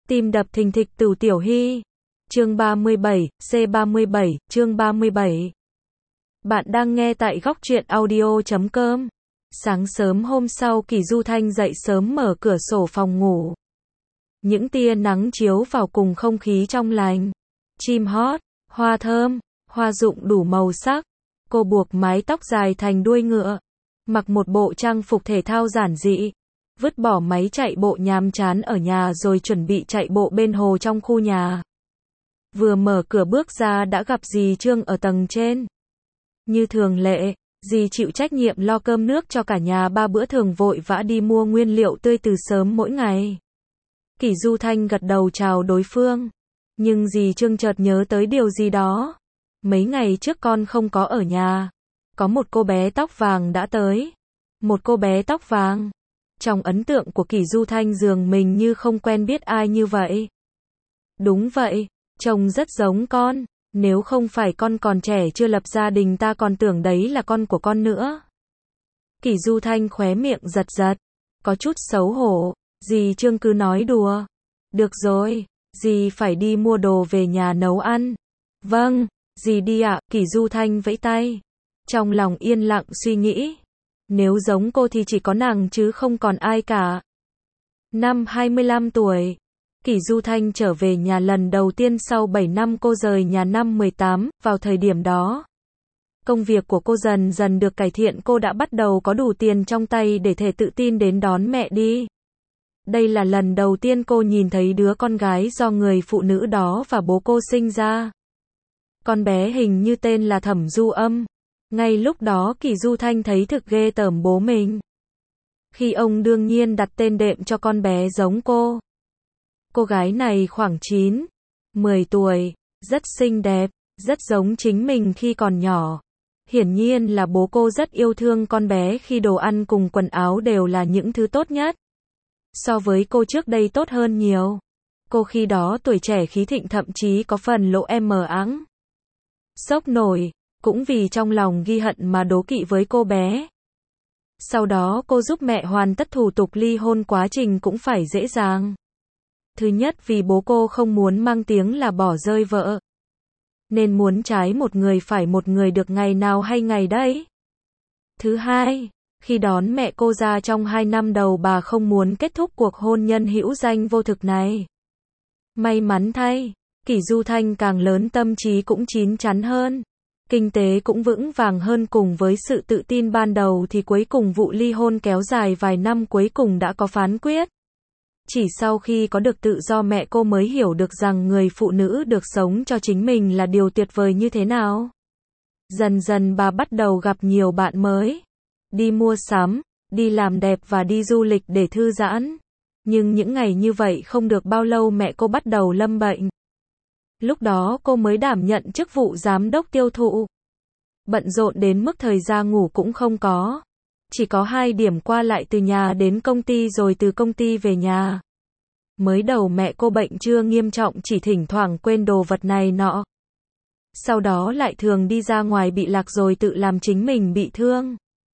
Tim đập thình thịch Từ Tiểu Hy. Chương 37, C37, chương 37. Bạn đang nghe tại góc truyện audio.com. Sáng sớm hôm sau Kỷ Du Thanh dậy sớm mở cửa sổ phòng ngủ. Những tia nắng chiếu vào cùng không khí trong lành. Chim hót, hoa thơm, hoa rụng đủ màu sắc. Cô buộc mái tóc dài thành đuôi ngựa. Mặc một bộ trang phục thể thao giản dị. Vứt bỏ máy chạy bộ nhàm chán ở nhà rồi chuẩn bị chạy bộ bên hồ trong khu nhà. Vừa mở cửa bước ra đã gặp dì Trương ở tầng trên. Như thường lệ, dì chịu trách nhiệm lo cơm nước cho cả nhà 3 bữa, thường vội vã đi mua nguyên liệu tươi từ sớm mỗi ngày. Kỷ Du Thanh gật đầu chào đối phương. Nhưng dì Trương chợt nhớ tới điều gì đó. Mấy ngày trước con không có ở nhà. Có một cô bé tóc vàng đã tới. Một cô bé tóc vàng. Trong ấn tượng của Kỷ Du Thanh dường mình như không quen biết ai như vậy. Đúng vậy, trông rất giống con. Nếu không phải con còn trẻ chưa lập gia đình ta còn tưởng đấy là con của con nữa. Kỷ Du Thanh khóe miệng giật giật. Có chút xấu hổ. Dì Trương cứ nói đùa. Được rồi, dì phải đi mua đồ về nhà nấu ăn. Vâng, dì đi ạ. Kỷ Du Thanh vẫy tay. Trong lòng yên lặng suy nghĩ. Nếu giống cô thì chỉ có nàng chứ không còn ai cả. Năm 25 tuổi, Kỷ Du Thanh trở về nhà lần đầu tiên sau 7 năm cô rời nhà năm 18, vào thời điểm đó. Công việc của cô dần dần được cải thiện, cô đã bắt đầu có đủ tiền trong tay để thể tự tin đến đón mẹ đi. Đây là lần đầu tiên cô nhìn thấy đứa con gái do người phụ nữ đó và bố cô sinh ra. Con bé hình như tên là Thẩm Du Âm. Ngay lúc đó Kỷ Du Thanh thấy thực ghê tởm bố mình. Khi ông đương nhiên đặt tên đệm cho con bé giống cô. Cô gái này khoảng 9, 10 tuổi, rất xinh đẹp, rất giống chính mình khi còn nhỏ. Hiển nhiên là bố cô rất yêu thương con bé khi đồ ăn cùng quần áo đều là những thứ tốt nhất. So với cô trước đây tốt hơn nhiều. Cô khi đó tuổi trẻ khí thịnh, thậm chí có phần lộ mờ áng. Sốc nổi. Cũng vì trong lòng ghi hận mà đố kỵ với cô bé. Sau đó cô giúp mẹ hoàn tất thủ tục ly hôn, quá trình cũng phải dễ dàng. Thứ nhất vì bố cô không muốn mang tiếng là bỏ rơi vợ. Nên muốn trái một người phải một người được ngày nào hay ngày đấy. Thứ hai, khi đón mẹ cô ra trong 2 năm đầu bà không muốn kết thúc cuộc hôn nhân hữu danh vô thực này. May mắn thay, Kỷ Du Thanh càng lớn tâm trí cũng chín chắn hơn. Kinh tế cũng vững vàng hơn, cùng với sự tự tin ban đầu thì cuối cùng vụ ly hôn kéo dài vài năm cuối cùng đã có phán quyết. Chỉ sau khi có được tự do mẹ cô mới hiểu được rằng người phụ nữ được sống cho chính mình là điều tuyệt vời như thế nào. Dần dần bà bắt đầu gặp nhiều bạn mới. Đi mua sắm, đi làm đẹp và đi du lịch để thư giãn. Nhưng những ngày như vậy không được bao lâu mẹ cô bắt đầu lâm bệnh. Lúc đó cô mới đảm nhận chức vụ giám đốc tiêu thụ. Bận rộn đến mức thời gian ngủ cũng không có. Chỉ có 2 điểm qua lại từ nhà đến công ty rồi từ công ty về nhà. Mới đầu mẹ cô bệnh chưa nghiêm trọng, chỉ thỉnh thoảng quên đồ vật này nọ. Sau đó lại thường đi ra ngoài bị lạc rồi tự làm chính mình bị thương.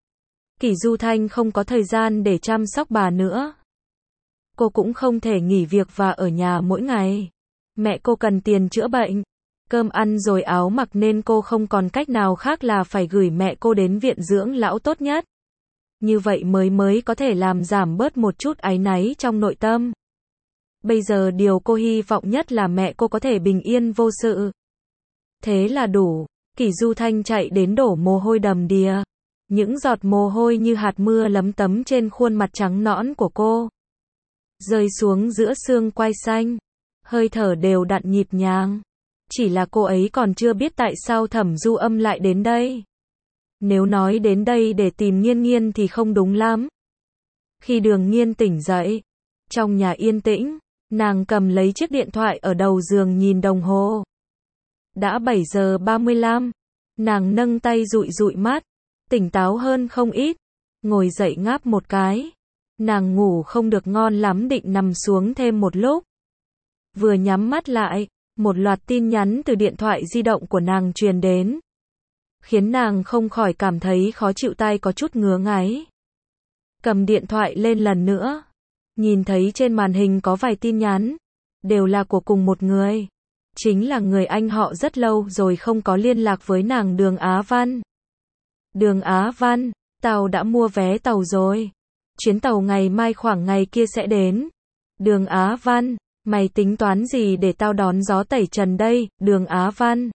Kỷ Du Thanh không có thời gian để chăm sóc bà nữa. Cô cũng không thể nghỉ việc và ở nhà mỗi ngày. Mẹ cô cần tiền chữa bệnh, cơm ăn rồi áo mặc nên cô không còn cách nào khác là phải gửi mẹ cô đến viện dưỡng lão tốt nhất. Như vậy mới có thể làm giảm bớt một chút áy náy trong nội tâm. Bây giờ điều cô hy vọng nhất là mẹ cô có thể bình yên vô sự. Thế là đủ. Kỷ Du Thanh chạy đến đổ mồ hôi đầm đìa. Những giọt mồ hôi như hạt mưa lấm tấm trên khuôn mặt trắng nõn của cô. Rơi xuống giữa xương quai xanh. Hơi thở đều đặn nhịp nhàng. Chỉ là cô ấy còn chưa biết tại sao Thẩm Du Âm lại đến đây. Nếu nói đến đây để tìm Nghiên Nghiên thì không đúng lắm. Khi Đường Nghiên tỉnh dậy, trong nhà yên tĩnh, nàng cầm lấy chiếc điện thoại ở đầu giường nhìn đồng hồ. Đã 7 giờ 35, nàng nâng tay dụi dụi mắt, tỉnh táo hơn không ít, ngồi dậy ngáp một cái. Nàng ngủ không được ngon lắm, định nằm xuống thêm một lúc. Vừa nhắm mắt lại, một loạt tin nhắn từ điện thoại di động của nàng truyền đến. Khiến nàng không khỏi cảm thấy khó chịu, tai có chút ngứa ngáy. Cầm điện thoại lên lần nữa. Nhìn thấy trên màn hình có vài tin nhắn. đều là của cùng một người. Chính là người anh họ rất lâu rồi không có liên lạc với nàng Đường Á Văn. Đường Á Văn, tao đã mua vé tàu rồi. Chuyến tàu ngày mai khoảng ngày kia sẽ đến. Đường Á Văn, mày tính toán gì để tao đón gió tẩy trần đây, Đường Á Văn?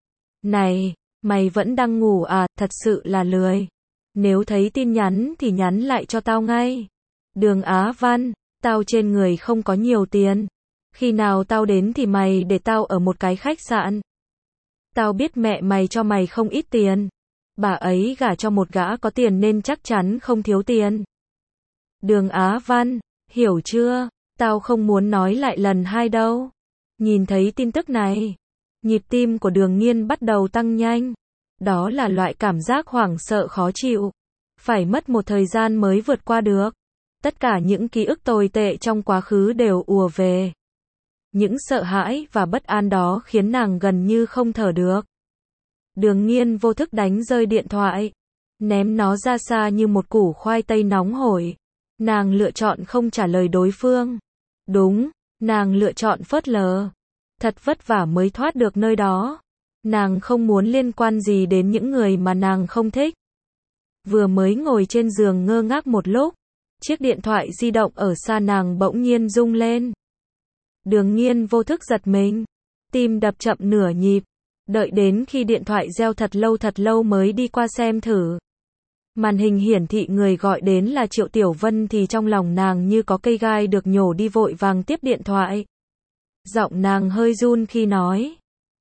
Này, mày vẫn đang ngủ à, thật sự là lười. Nếu thấy tin nhắn thì nhắn lại cho tao ngay. Đường Á Văn, tao trên người không có nhiều tiền. Khi nào tao đến thì mày để tao ở một cái khách sạn. Tao biết mẹ mày cho mày không ít tiền. Bà ấy gả cho một gã có tiền nên chắc chắn không thiếu tiền. Đường Á Văn, hiểu chưa? Tao không muốn nói lại lần hai đâu. Nhìn thấy tin tức này, nhịp tim của Đường Nghiên bắt đầu tăng nhanh. Đó là loại cảm giác hoảng sợ khó chịu. Phải mất một thời gian mới vượt qua được. Tất cả những ký ức tồi tệ trong quá khứ đều ùa về. Những sợ hãi và bất an đó khiến nàng gần như không thở được. Đường Nghiên vô thức đánh rơi điện thoại, ném nó ra xa như một củ khoai tây nóng hổi. Nàng lựa chọn không trả lời đối phương. Đúng, nàng lựa chọn phớt lờ. Thật vất vả mới thoát được nơi đó. Nàng không muốn liên quan gì đến những người mà nàng không thích. Vừa mới ngồi trên giường ngơ ngác một lúc, chiếc điện thoại di động ở xa nàng bỗng nhiên rung lên. Đường Nghiên vô thức giật mình, tim đập chậm nửa nhịp, đợi đến khi điện thoại reo thật lâu mới đi qua xem thử. Màn hình hiển thị người gọi đến là Triệu Tiểu Vân thì trong lòng nàng như có cây gai được nhổ đi, vội vàng tiếp điện thoại. Giọng nàng hơi run khi nói,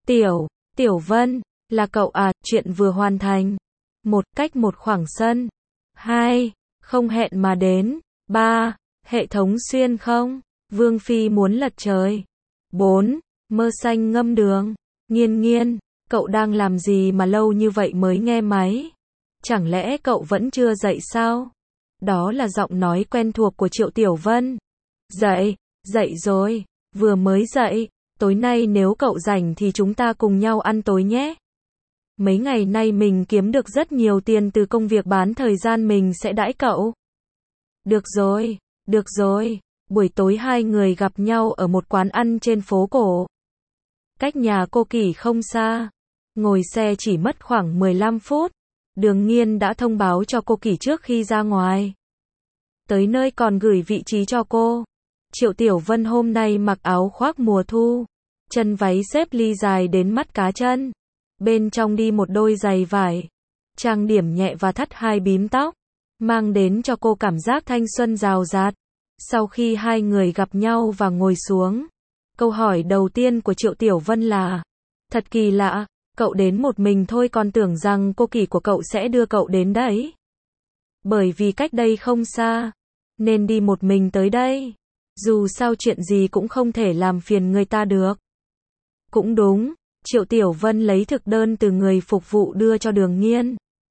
Tiểu Vân, là cậu à, chuyện vừa hoàn thành. 1. Cách một khoảng sân. 2. Không hẹn mà đến. 3. Hệ thống xuyên không. Vương Phi muốn lật trời. 4. Mơ xanh ngâm đường. Nghiên, cậu đang làm gì mà lâu như vậy mới nghe máy? Chẳng lẽ cậu vẫn chưa dậy sao? Đó là giọng nói quen thuộc của Triệu Tiểu Vân. Dậy rồi, vừa mới dậy, tối nay nếu cậu rảnh thì chúng ta cùng nhau ăn tối nhé. Mấy ngày nay mình kiếm được rất nhiều tiền từ công việc bán thời gian, mình sẽ đãi cậu. Được rồi, buổi tối hai người gặp nhau ở một quán ăn trên phố cổ. Cách nhà cô Kỳ không xa, ngồi xe chỉ mất khoảng 15 phút. Đường Nghiên đã thông báo cho cô Kỳ trước khi ra ngoài. Tới nơi còn gửi vị trí cho cô. Triệu Tiểu Vân hôm nay mặc áo khoác mùa thu, chân váy xếp ly dài đến mắt cá chân. Bên trong đi một đôi giày vải, trang điểm nhẹ và thắt hai bím tóc, mang đến cho cô cảm giác thanh xuân rào rạt. Sau khi hai người gặp nhau và ngồi xuống, câu hỏi đầu tiên của Triệu Tiểu Vân là, thật kỳ lạ, cậu đến một mình thôi, còn tưởng rằng cô Kỳ của cậu sẽ đưa cậu đến đấy. Bởi vì cách đây không xa, nên đi một mình tới đây. Dù sao chuyện gì cũng không thể làm phiền người ta được. Cũng đúng, Triệu Tiểu Vân lấy thực đơn từ người phục vụ đưa cho Đường Nghiên.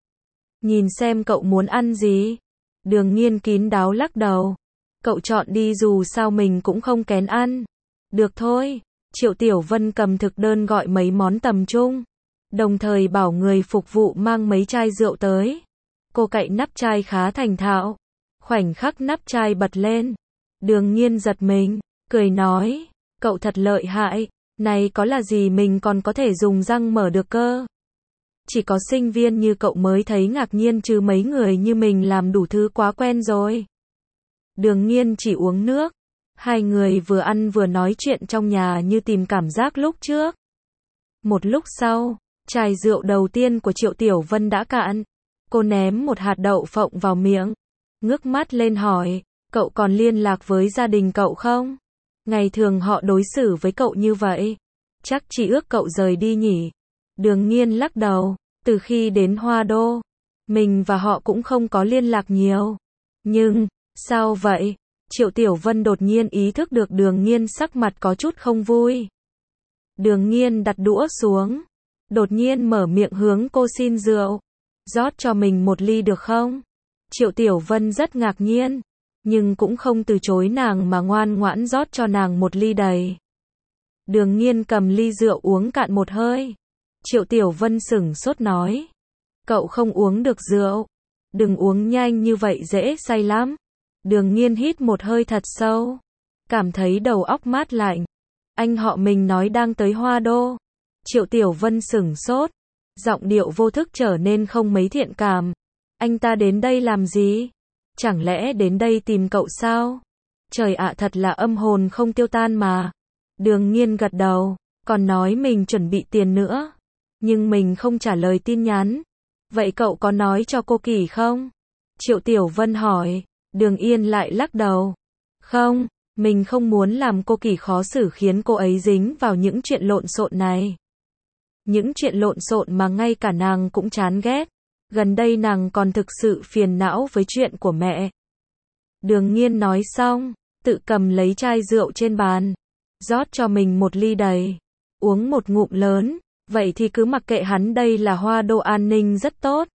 Nhìn xem cậu muốn ăn gì. Đường Nghiên kín đáo lắc đầu. Cậu chọn đi, dù sao mình cũng không kén ăn. Được thôi. Triệu Tiểu Vân cầm thực đơn gọi mấy món tầm trung, đồng thời bảo người phục vụ mang mấy chai rượu tới. Cô cạy nắp chai khá thành thạo. Khoảnh khắc nắp chai bật lên, Đường Nghiên giật mình, cười nói, cậu thật lợi hại, này có là gì mình còn có thể dùng răng mở được cơ. Chỉ có sinh viên như cậu mới thấy ngạc nhiên, chứ mấy người như mình làm đủ thứ quá quen rồi. Đường Nghiên chỉ uống nước. Hai người vừa ăn vừa nói chuyện trong nhà như tìm cảm giác lúc trước. Một lúc sau, chai rượu đầu tiên của Triệu Tiểu Vân đã cạn. Cô ném một hạt đậu phộng vào miệng, ngước mắt lên hỏi, cậu còn liên lạc với gia đình cậu không? Ngày thường họ đối xử với cậu như vậy, chắc chỉ ước cậu rời đi nhỉ? Đường Nghiên lắc đầu, từ khi đến Hoa Đô, mình và họ cũng không có liên lạc nhiều. Nhưng, sao vậy? Triệu Tiểu Vân đột nhiên ý thức được Đường Nghiên sắc mặt có chút không vui. Đường Nghiên đặt đũa xuống, đột nhiên mở miệng hướng cô xin rượu. Rót cho mình một ly được không? Triệu Tiểu Vân rất ngạc nhiên, nhưng cũng không từ chối nàng mà ngoan ngoãn rót cho nàng một ly đầy. Đường Nghiên cầm ly rượu uống cạn một hơi. Triệu Tiểu Vân sửng sốt nói, cậu không uống được rượu, đừng uống nhanh như vậy dễ say lắm. Đường Nghiên hít một hơi thật sâu, cảm thấy đầu óc mát lạnh. Anh họ mình nói đang tới Hoa Đô. Triệu Tiểu Vân sửng sốt, giọng điệu vô thức trở nên không mấy thiện cảm. Anh ta đến đây làm gì? Chẳng lẽ đến đây tìm cậu sao? Trời ạ, thật là âm hồn không tiêu tan mà. Đường Nghiên gật đầu, còn nói mình chuẩn bị tiền nữa. Nhưng mình không trả lời tin nhắn. Vậy cậu có nói cho cô Kỳ không? Triệu Tiểu Vân hỏi. Đường Yên lại lắc đầu. Không, mình không muốn làm cô Kỳ khó xử khiến cô ấy dính vào những chuyện lộn xộn này. Những chuyện lộn xộn mà ngay cả nàng cũng chán ghét. Gần đây nàng còn thực sự phiền não với chuyện của mẹ. Đường Nghiên nói xong, tự cầm lấy chai rượu trên bàn, rót cho mình một ly đầy, uống một ngụm lớn. Vậy thì cứ mặc kệ hắn, đây là Hoa Đô, an ninh rất tốt.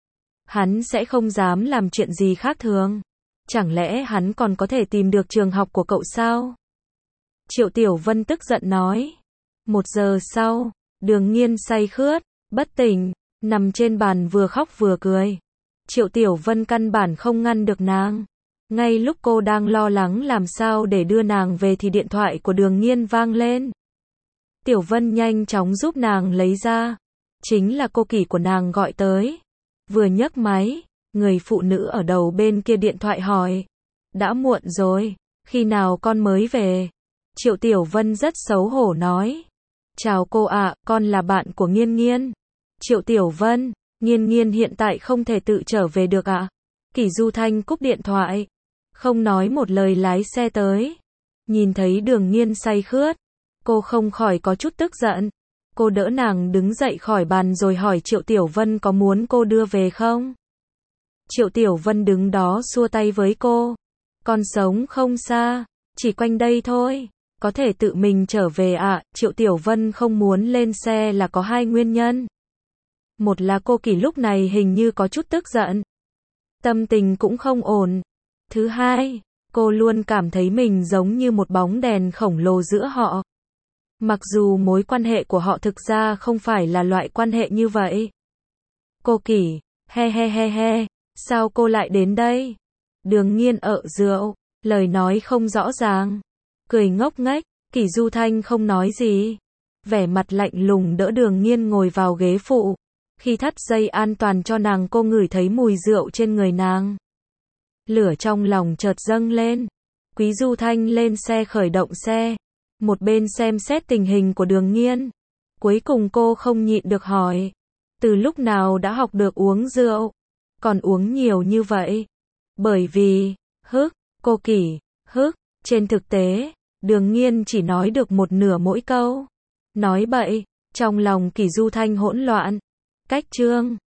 Hắn sẽ không dám làm chuyện gì khác thường. Chẳng lẽ hắn còn có thể tìm được trường học của cậu sao? Triệu Tiểu Vân tức giận nói. 1 giờ sau, Đường Nghiên say khướt, bất tỉnh, nằm trên bàn vừa khóc vừa cười. Triệu Tiểu Vân căn bản không ngăn được nàng. Ngay lúc cô đang lo lắng làm sao để đưa nàng về thì điện thoại của Đường Nghiên vang lên. Tiểu Vân nhanh chóng giúp nàng lấy ra. Chính là cô Kỳ của nàng gọi tới. Vừa nhấc máy, người phụ nữ ở đầu bên kia điện thoại hỏi. Đã muộn rồi, khi nào con mới về? Triệu Tiểu Vân rất xấu hổ nói. Chào cô ạ, con là bạn của Nghiên Nghiên. Triệu Tiểu Vân, Nghiên Nghiên hiện tại không thể tự trở về được ạ. Kỷ Du Thanh cúp điện thoại, không nói một lời lái xe tới. Nhìn thấy Đường Nghiên say khướt, cô không khỏi có chút tức giận. Cô đỡ nàng đứng dậy khỏi bàn rồi hỏi Triệu Tiểu Vân có muốn cô đưa về không? Triệu Tiểu Vân đứng đó xua tay với cô. Con sống không xa, chỉ quanh đây thôi. Có thể tự mình trở về ạ. Triệu Tiểu Vân không muốn lên xe là có 2 nguyên nhân. Một là cô Kỳ lúc này hình như có chút tức giận. Tâm tình cũng không ổn. Thứ hai, cô luôn cảm thấy mình giống như một bóng đèn khổng lồ giữa họ. Mặc dù mối quan hệ của họ thực ra không phải là loại quan hệ như vậy. Cô Kỳ, he, sao cô lại đến đây? Đường Nghiên ợ rượu, lời nói không rõ ràng. Cười ngốc nghếch, Kỷ Du Thanh không nói gì. Vẻ mặt lạnh lùng đỡ Đường Nghiên ngồi vào ghế phụ. Khi thắt dây an toàn cho nàng, cô ngửi thấy mùi rượu trên người nàng. Lửa trong lòng chợt dâng lên. Quý Du Thanh lên xe khởi động xe. Một bên xem xét tình hình của Đường Nghiên. Cuối cùng cô không nhịn được hỏi. Từ lúc nào đã học được uống rượu? Còn uống nhiều như vậy? Bởi vì, cô Kỳ, trên thực tế, Đường Nghiên chỉ nói được một nửa mỗi câu. Nói bậy, trong lòng Kỷ Du Thanh hỗn loạn. Cách chương